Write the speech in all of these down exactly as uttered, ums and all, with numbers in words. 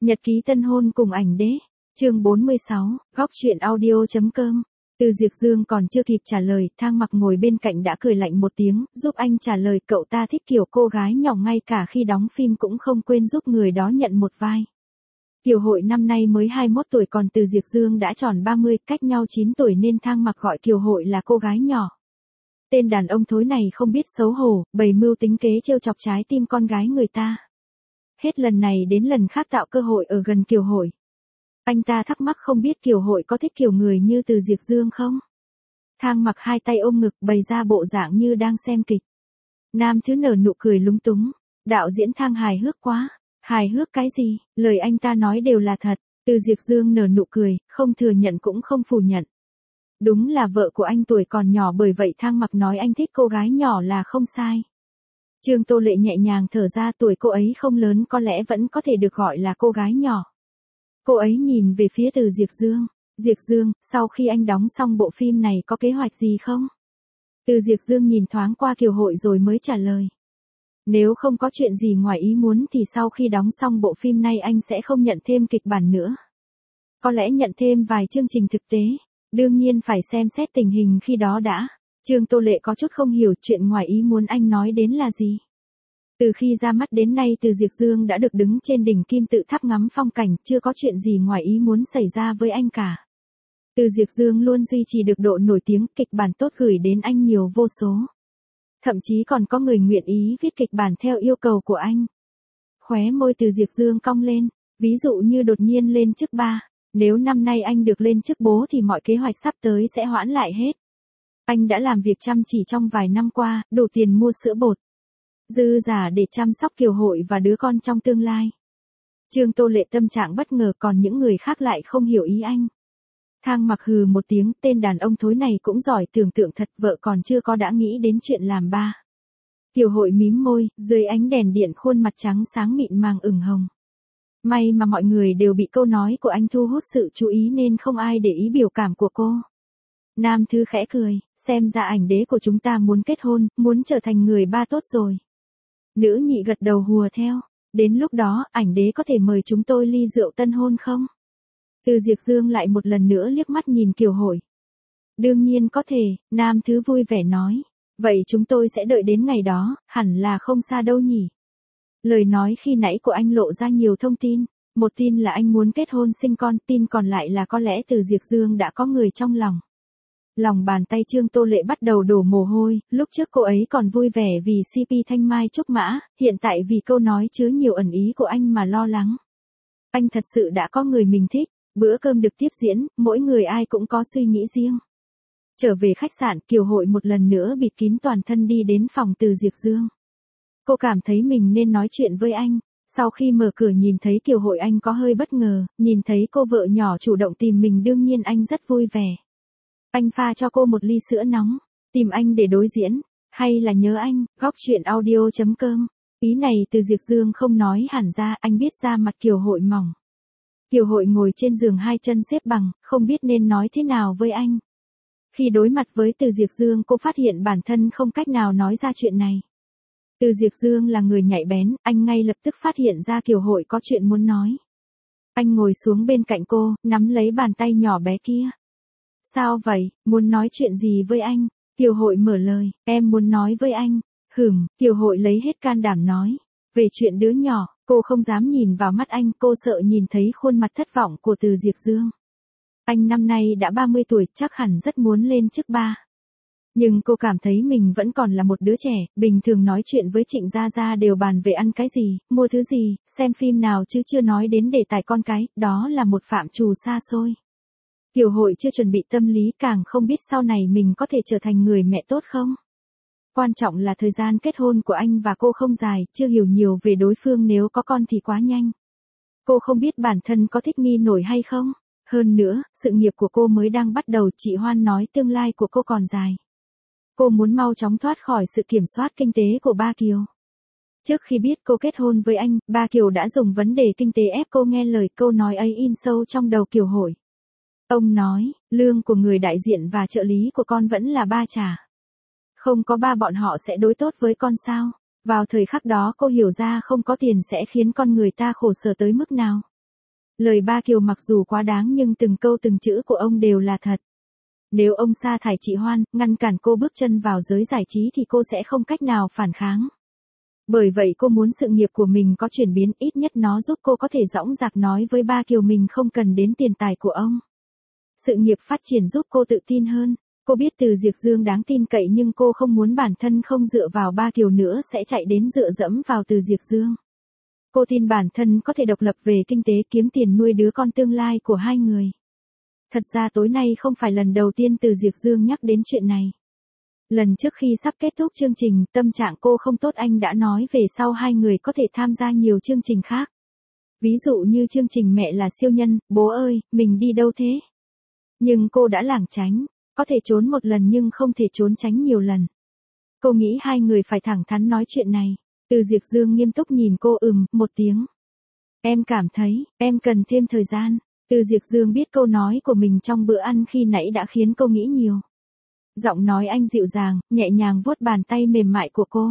Nhật ký tân hôn cùng ảnh đế. Chương bốn mươi sáu, góc truyện audio.com. Từ Diệp Dương còn chưa kịp trả lời, Thang Mặc ngồi bên cạnh đã cười lạnh một tiếng, giúp anh trả lời. Cậu ta thích kiểu cô gái nhỏ, ngay cả khi đóng phim cũng không quên giúp người đó nhận một vai. Kiều Hội năm nay mới hai mươi mốt tuổi, còn Từ Diệp Dương đã tròn ba mươi, cách nhau chín tuổi nên Thang Mặc gọi Kiều Hội là cô gái nhỏ. Tên đàn ông thối này không biết xấu hổ, bày mưu tính kế trêu chọc trái tim con gái người ta. Hết lần này đến lần khác tạo cơ hội ở gần Kiều Hội. Anh ta thắc mắc không biết Kiều Hội có thích kiểu người như Từ Diệp Dương không? Thang Mặc hai tay ôm ngực, bày ra bộ dạng như đang xem kịch. Nam thứ nở nụ cười lúng túng. Đạo diễn Thang hài hước quá. Hài hước cái gì, lời anh ta nói đều là thật. Từ Diệp Dương nở nụ cười, không thừa nhận cũng không phủ nhận. Đúng là vợ của anh tuổi còn nhỏ, bởi vậy Thang Mặc nói anh thích cô gái nhỏ là không sai. Trương Tô Lệ nhẹ nhàng thở ra, tuổi cô ấy không lớn, có lẽ vẫn có thể được gọi là cô gái nhỏ. Cô ấy nhìn về phía Từ Diệp Dương. Diệp Dương, sau khi anh đóng xong bộ phim này có kế hoạch gì không? Từ Diệp Dương nhìn thoáng qua Kiều Hội rồi mới trả lời. Nếu không có chuyện gì ngoài ý muốn thì sau khi đóng xong bộ phim này anh sẽ không nhận thêm kịch bản nữa. Có lẽ nhận thêm vài chương trình thực tế. Đương nhiên phải xem xét tình hình khi đó đã. Trương Tô Lệ có chút không hiểu chuyện ngoài ý muốn anh nói đến là gì. Từ khi ra mắt đến nay Từ Diệp Dương đã được đứng trên đỉnh kim tự tháp ngắm phong cảnh, chưa có chuyện gì ngoài ý muốn xảy ra với anh cả. Từ Diệp Dương luôn duy trì được độ nổi tiếng, kịch bản tốt gửi đến anh nhiều vô số. Thậm chí còn có người nguyện ý viết kịch bản theo yêu cầu của anh. Khóe môi Từ Diệp Dương cong lên, ví dụ như đột nhiên lên chức ba. Nếu năm nay anh được lên chức bố thì mọi kế hoạch sắp tới sẽ hoãn lại hết. Anh đã làm việc chăm chỉ trong vài năm qua, đủ tiền mua sữa bột, dư giả để chăm sóc Kiều Hội và đứa con trong tương lai. Trương Tô Lệ tâm trạng bất ngờ, còn những người khác lại không hiểu ý anh. Thang Mặc hừ một tiếng, tên đàn ông thối này cũng giỏi tưởng tượng thật, vợ còn chưa có đã nghĩ đến chuyện làm ba. Kiều Hội mím môi, dưới ánh đèn điện khuôn mặt trắng sáng mịn màng ửng hồng. May mà mọi người đều bị câu nói của anh thu hút sự chú ý nên không ai để ý biểu cảm của cô. Nam thứ khẽ cười, xem ra ảnh đế của chúng ta muốn kết hôn, muốn trở thành người ba tốt rồi. Nữ nhị gật đầu hùa theo, đến lúc đó ảnh đế có thể mời chúng tôi ly rượu tân hôn không? Từ Diệp Dương lại một lần nữa liếc mắt nhìn Kiều Hội. Đương nhiên có thể, nam thứ vui vẻ nói, vậy chúng tôi sẽ đợi đến ngày đó, hẳn là không xa đâu nhỉ. Lời nói khi nãy của anh lộ ra nhiều thông tin, một tin là anh muốn kết hôn sinh con, tin còn lại là có lẽ Từ Diệp Dương đã có người trong lòng. Lòng bàn tay Trương Tô Lệ bắt đầu đổ mồ hôi, lúc trước cô ấy còn vui vẻ vì xê pê Thanh Mai Trúc Mã, hiện tại vì câu nói chứa nhiều ẩn ý của anh mà lo lắng. Anh thật sự đã có người mình thích, bữa cơm được tiếp diễn, mỗi người ai cũng có suy nghĩ riêng. Trở về khách sạn, Kiều Hội một lần nữa bịt kín toàn thân đi đến phòng Từ Diệp Dương. Cô cảm thấy mình nên nói chuyện với anh. Sau khi mở cửa nhìn thấy Kiều Hội anh có hơi bất ngờ, nhìn thấy cô vợ nhỏ chủ động tìm mình đương nhiên anh rất vui vẻ. Anh pha cho cô một ly sữa nóng, tìm anh để đối diễn, hay là nhớ anh, góc truyện audio.com. Ý này Từ Diệp Dương không nói hẳn ra, anh biết ra mặt Kiều Hội mỏng. Kiều Hội ngồi trên giường hai chân xếp bằng, không biết nên nói thế nào với anh. Khi đối mặt với Từ Diệp Dương cô phát hiện bản thân không cách nào nói ra chuyện này. Từ Diệp Dương là người nhạy bén, anh ngay lập tức phát hiện ra Kiều Hội có chuyện muốn nói. Anh ngồi xuống bên cạnh cô, nắm lấy bàn tay nhỏ bé kia. Sao vậy, muốn nói chuyện gì với anh? Kiều Hội mở lời, em muốn nói với anh. Hửm, Kiều Hội lấy hết can đảm nói. Về chuyện đứa nhỏ, cô không dám nhìn vào mắt anh, cô sợ nhìn thấy khuôn mặt thất vọng của Từ Diệp Dương. Anh năm nay đã ba mươi tuổi, chắc hẳn rất muốn lên chức ba. Nhưng cô cảm thấy mình vẫn còn là một đứa trẻ, bình thường nói chuyện với Trịnh Gia Gia đều bàn về ăn cái gì, mua thứ gì, xem phim nào chứ chưa nói đến đề tài con cái, đó là một phạm trù xa xôi. Kiều Hội chưa chuẩn bị tâm lý, càng không biết sau này mình có thể trở thành người mẹ tốt không. Quan trọng là thời gian kết hôn của anh và cô không dài, chưa hiểu nhiều về đối phương, nếu có con thì quá nhanh. Cô không biết bản thân có thích nghi nổi hay không. Hơn nữa, sự nghiệp của cô mới đang bắt đầu, chị Hoan nói tương lai của cô còn dài. Cô muốn mau chóng thoát khỏi sự kiểm soát kinh tế của ba Kiều. Trước khi biết cô kết hôn với anh, ba Kiều đã dùng vấn đề kinh tế ép cô nghe lời, câu nói ấy in sâu trong đầu Kiều Hội. Ông nói, lương của người đại diện và trợ lý của con vẫn là ba trả. Không có ba bọn họ sẽ đối tốt với con sao? Vào thời khắc đó cô hiểu ra không có tiền sẽ khiến con người ta khổ sở tới mức nào. Lời ba Kiều mặc dù quá đáng nhưng từng câu từng chữ của ông đều là thật. Nếu ông sa thải chị Hoan, ngăn cản cô bước chân vào giới giải trí thì cô sẽ không cách nào phản kháng. Bởi vậy cô muốn sự nghiệp của mình có chuyển biến, ít nhất nó giúp cô có thể dõng dạc nói với ba Kiều mình không cần đến tiền tài của ông. Sự nghiệp phát triển giúp cô tự tin hơn. Cô biết Từ Diệp Dương đáng tin cậy nhưng cô không muốn bản thân không dựa vào ba Kiều nữa sẽ chạy đến dựa dẫm vào Từ Diệp Dương. Cô tin bản thân có thể độc lập về kinh tế kiếm tiền nuôi đứa con tương lai của hai người. Thật ra tối nay không phải lần đầu tiên Từ Diệp Dương nhắc đến chuyện này. Lần trước khi sắp kết thúc chương trình, tâm trạng cô không tốt anh đã nói về sau hai người có thể tham gia nhiều chương trình khác. Ví dụ như chương trình Mẹ là siêu nhân, Bố ơi, mình đi đâu thế? Nhưng cô đã lảng tránh, có thể trốn một lần nhưng không thể trốn tránh nhiều lần. Cô nghĩ hai người phải thẳng thắn nói chuyện này. Từ Diệp Dương nghiêm túc nhìn cô ừm, một tiếng. Em cảm thấy, em cần thêm thời gian. Từ Diệp Dương biết câu nói của mình trong bữa ăn khi nãy đã khiến cô nghĩ nhiều. Giọng nói anh dịu dàng, nhẹ nhàng vuốt bàn tay mềm mại của cô.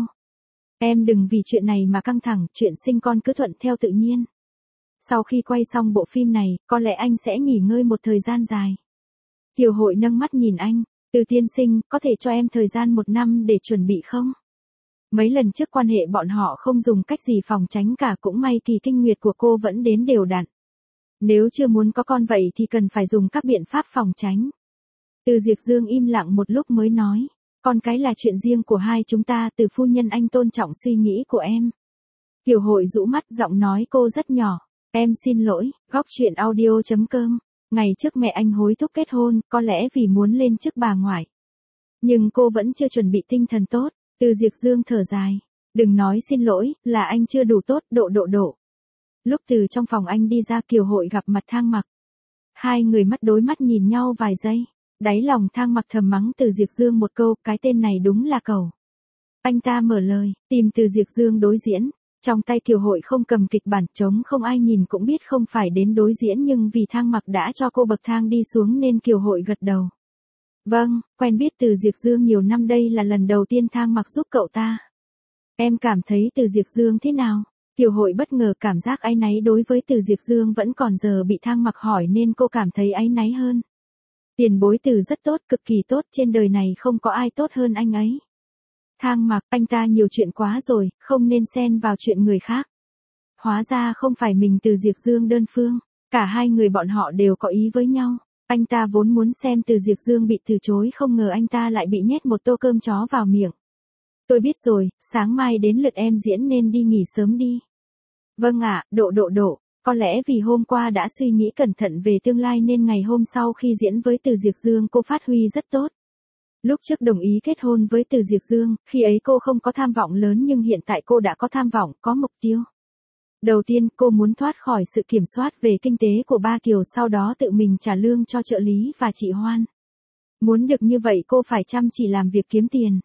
Em đừng vì chuyện này mà căng thẳng, chuyện sinh con cứ thuận theo tự nhiên. Sau khi quay xong bộ phim này, có lẽ anh sẽ nghỉ ngơi một thời gian dài. Kiều Hội nâng mắt nhìn anh, Từ tiên sinh, có thể cho em thời gian một năm để chuẩn bị không? Mấy lần trước quan hệ bọn họ không dùng cách gì phòng tránh cả, cũng may kỳ kinh nguyệt của cô vẫn đến đều đặn. Nếu chưa muốn có con vậy thì cần phải dùng các biện pháp phòng tránh. Từ Diệp Dương im lặng một lúc mới nói, con cái là chuyện riêng của hai chúng ta, Từ phu nhân anh tôn trọng suy nghĩ của em. Kiều Hội rũ mắt, giọng nói cô rất nhỏ, em xin lỗi. Góc truyện audio chấm com. Ngày trước mẹ anh hối thúc kết hôn, có lẽ vì muốn lên chức bà ngoại. Nhưng cô vẫn chưa chuẩn bị tinh thần tốt. Từ Diệp Dương thở dài, đừng nói xin lỗi, là anh chưa đủ tốt, độ độ độ. Lúc từ trong phòng anh đi ra, Kiều Hội gặp mặt Thang Mặc. Hai người mắt đối mắt nhìn nhau vài giây. Đáy lòng Thang Mặc thầm mắng Từ Diệp Dương một câu, cái tên này đúng là cẩu. Anh ta mở lời, tìm Từ Diệp Dương đối diễn. Trong tay Kiều Hội không cầm kịch bản, trống không, ai nhìn cũng biết không phải đến đối diễn, nhưng vì Thang Mặc đã cho cô bậc thang đi xuống nên Kiều Hội gật đầu. Vâng, quen biết Từ Diệp Dương nhiều năm, đây là lần đầu tiên Thang Mặc giúp cậu ta. Em cảm thấy Từ Diệp Dương thế nào? Kiều Hội bất ngờ cảm giác áy náy đối với Từ Diệp Dương vẫn còn, giờ bị Thang Mặc hỏi nên cô cảm thấy áy náy hơn. Tiền bối Từ rất tốt, cực kỳ tốt, trên đời này không có ai tốt hơn anh ấy. Thang Mặc, anh ta nhiều chuyện quá rồi, không nên xen vào chuyện người khác. Hóa ra không phải mình Từ Diệp Dương đơn phương, cả hai người bọn họ đều có ý với nhau. Anh ta vốn muốn xem Từ Diệp Dương bị từ chối, không ngờ anh ta lại bị nhét một tô cơm chó vào miệng. Tôi biết rồi, sáng mai đến lượt em diễn nên đi nghỉ sớm đi. Vâng ạ, độ độ độ, có lẽ vì hôm qua đã suy nghĩ cẩn thận về tương lai nên ngày hôm sau khi diễn với Từ Diệp Dương cô phát huy rất tốt. Lúc trước đồng ý kết hôn với Từ Diệp Dương, khi ấy cô không có tham vọng lớn nhưng hiện tại cô đã có tham vọng, có mục tiêu. Đầu tiên, cô muốn thoát khỏi sự kiểm soát về kinh tế của ba Kiều, sau đó tự mình trả lương cho trợ lý và chị Hoan. Muốn được như vậy cô phải chăm chỉ làm việc kiếm tiền.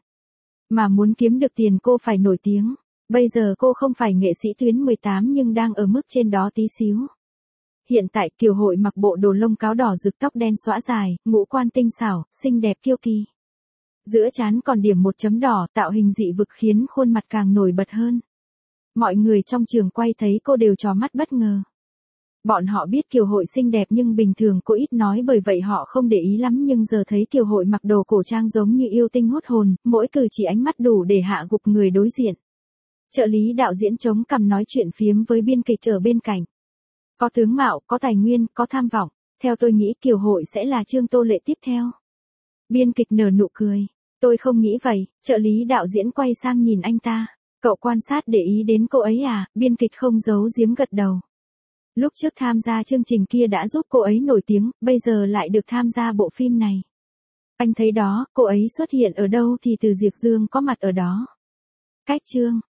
Mà muốn kiếm được tiền cô phải nổi tiếng. Bây giờ cô không phải nghệ sĩ tuyến mười tám nhưng đang ở mức trên đó tí xíu. Hiện tại Kiều Hội mặc bộ đồ lông cáo đỏ rực, tóc đen xõa dài, ngũ quan tinh xảo, xinh đẹp kiêu kỳ. Giữa trán còn điểm một chấm đỏ, tạo hình dị vực khiến khuôn mặt càng nổi bật hơn. Mọi người trong trường quay thấy cô đều tròn mắt bất ngờ. Bọn họ biết Kiều Hội xinh đẹp nhưng bình thường cô ít nói, bởi vậy họ không để ý lắm, nhưng giờ thấy Kiều Hội mặc đồ cổ trang giống như yêu tinh hút hồn, mỗi cử chỉ ánh mắt đủ để hạ gục người đối diện. Trợ lý đạo diễn chống cằm nói chuyện phiếm với biên kịch ở bên cạnh. Có tướng mạo, có tài nguyên, có tham vọng. Theo tôi nghĩ Kiều Hội sẽ là Trương Tô Lệ tiếp theo. Biên kịch nở nụ cười. Tôi không nghĩ vậy. Trợ lý đạo diễn quay sang nhìn anh ta. Cậu quan sát để ý đến cô ấy à? Biên kịch không giấu giếm gật đầu. Lúc trước tham gia chương trình kia đã giúp cô ấy nổi tiếng, bây giờ lại được tham gia bộ phim này. Anh thấy đó, cô ấy xuất hiện ở đâu thì Từ Diệp Dương có mặt ở đó. Cách chương